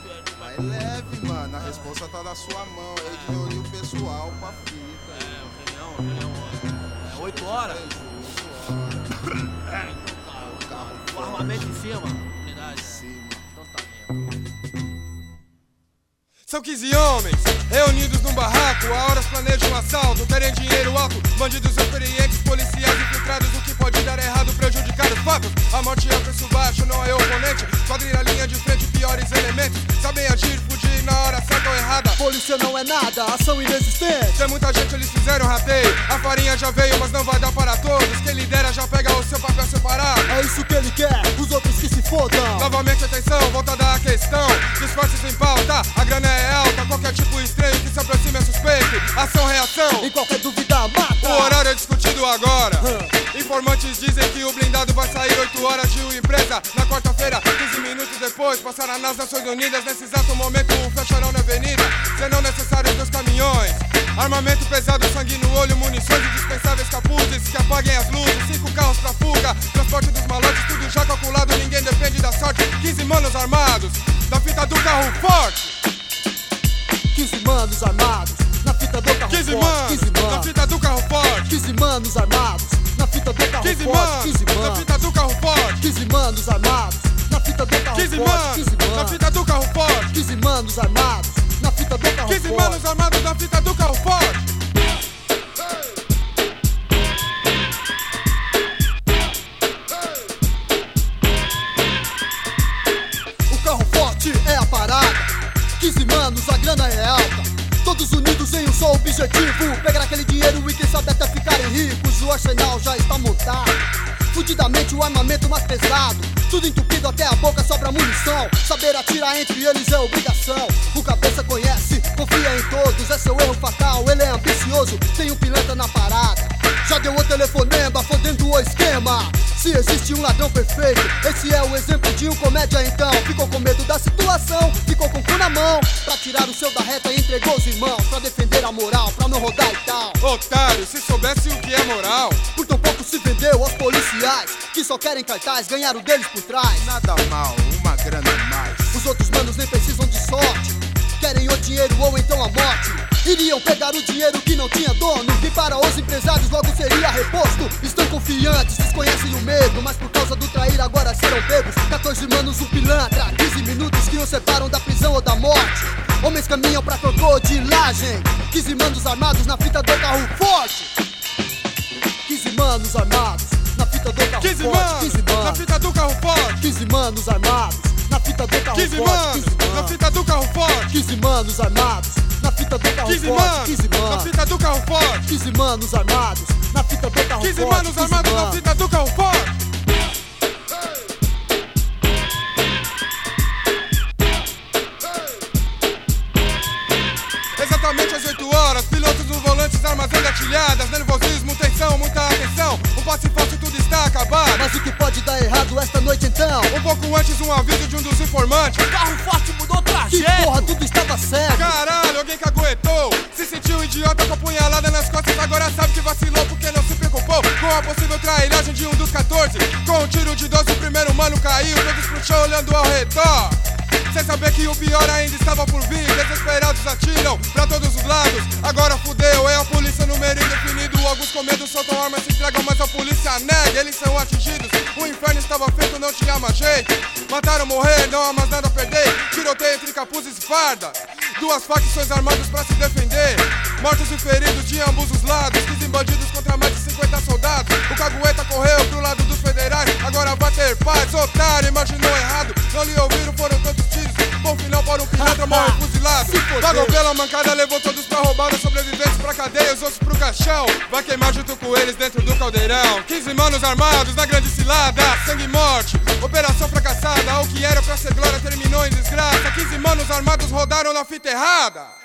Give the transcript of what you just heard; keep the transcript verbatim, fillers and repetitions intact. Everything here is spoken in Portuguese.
Vai leve, mano, a responsa tá na sua mão. Aí de reunir o pessoal pra fita. É, reunião, reunião. É oito horas? É, então tá. O armamento em cima, unidade. Então tá mesmo. São quinze homens, reunidos num barraco. A horas planejam um assalto, querem dinheiro alto. Bandidos experientes, policiais infiltrados. O que pode dar errado, prejudicar os fatos. A morte é o preço baixo, não é oponente. Quadrilha, linha de frente, piores elementos. Sabem agir, fugir na hora certa ou errada. Polícia não é nada, ação inexistente. Tem muita gente, eles fizeram rateio. A farinha já veio, mas não vai dar para todos. Quem lidera já pega o seu papel separado. É isso que ele quer, os outros que se fodam. Novamente atenção, voltada à questão. Disfarces em pauta, a grana é alta. Qualquer tipo estranho que se aproxime é suspeito. Ação, reação, em qualquer dúvida mata. O horário é discutido agora. hum. Informantes dizem que o blindado vai sair oito horas de uma empresa. Na quarta-feira, quinze minutos depois, passará nas Nações Unidas. Nesse exato momento, um fecharão na avenida. Serão necessários dois caminhões. Armamento pesado, sangue no olho, munições indispensáveis, capuzes que apaguem as luzes. Cinco carros pra fuga, transporte dos malotes, tudo já calculado, ninguém depende da sorte. Quinze manos armados, da fita do carro forte. quinze manos armados, na fita do carro quinze forte. manos, quinze manos, na fita do carro forte. quinze manos armados, na fita do carro quinze forte. manos, quinze na manos, fita do carro forte. quinze manos armados, na fita do carro quinze forte. manos, quinze na manos, fita do carro forte. quinze manos armados, na fita do carro quinze forte. manos armados na fita do carro forte. O carro forte é a parada. quinze manos, a grana é alta. Todos unidos em um só objetivo: pegar aquele dinheiro e quem sabe até ficarem ricos. O arsenal já está montado, fudidamente o armamento mais pesado. Tudo entupido até a boca, sobra munição. Saber atirar entre eles é obrigação. O cabeça conhece, confia em todos. É seu erro fatal, ele é ambicioso. Tem um pilantra na parada, já deu o telefonema, fodendo o esquema. Se existe um ladrão perfeito, esse é o exemplo de um comédia então. Ficou com medo da situação, ficou com o cu na mão. Pra tirar o seu da reta e entregou os irmãos. Pra defender a moral, pra não rodar e tal. Otário, se soubesse o que é moral. Por tão pouco se vendeu aos policiais, que só querem cartaz, ganharam deles por trás. Nada mal, uma grana a mais. Os outros manos nem precisam de sorte, querem o dinheiro ou então a morte. Iriam pegar o dinheiro que não tinha dono, e para os empresários logo seria reposto. Estão confiantes, desconhecem o medo, mas por causa do trair agora serão pegos. quatorze manos, um pilantra, quinze minutos que os separam da prisão ou da morte. Homens caminham pra crocodilagem, quinze manos armados na fita do carro forte. quinze manos armados na fita do carro quinze forte. manos, quinze na manos, fita do carro forte. quinze manos armados na fita do carro quinze forte. manos, na fita do carro forte. quinze manos armados na fita do carro quinze forte. manos, quinze na manos, fita do carro forte. quinze manos armados na fita do carro quinze forte. manos armados na fita do carro forte. Exatamente às oito horas, pilotos nos volantes, armas engatilhadas. Nervosismo, tensão, muita atenção. Um passe fácil, tudo está acabado. Mas o que pode dar errado esta noite então? Um pouco antes, um aviso de um dos informantes. Carro forte mudou Que trajeto. porra, tudo estava certo. Caralho, alguém caguetou. Se sentiu idiota com a punhalada nas costas. Agora sabe que vacilou porque não se preocupou com a possível trairagem de um dos quatorze. Com um tiro de doze o primeiro mano caiu. Todos pro chão olhando ao redor, sem saber que o pior ainda estava por vir. Desesperados atiram pra todos os lados. Agora fudeu, é a polícia número indefinido. Alguns com medo soltam armas, se entregam, mas a polícia nega. Eles são atingidos, o inferno estava feito, não tinha mais jeito. Mataram, morrer, não há mais nada a perder. Tiroteio entre capuzes e fardas, duas facções armadas pra se defender. Mortos e feridos de ambos os lados, quinze bandidos contra mais de cinquenta soldados. O cagueta correu pro lado dos federais, agora vai ter paz. Otário, imaginou errado, não lhe ouviram, foram tantos tiros. Bom final para um pilantra, morre fuzilado. Pagou pela mancada, levou todos pra roubar. Os sobreviventes pra cadeia, os outros pro caixão. Vai queimar junto com eles dentro do caldeirão. quinze manos armados na grande cilada, sangue e morte, operação fracassada. O que era pra ser glória terminou em desgraça. quinze manos armados rodaram na fita errada.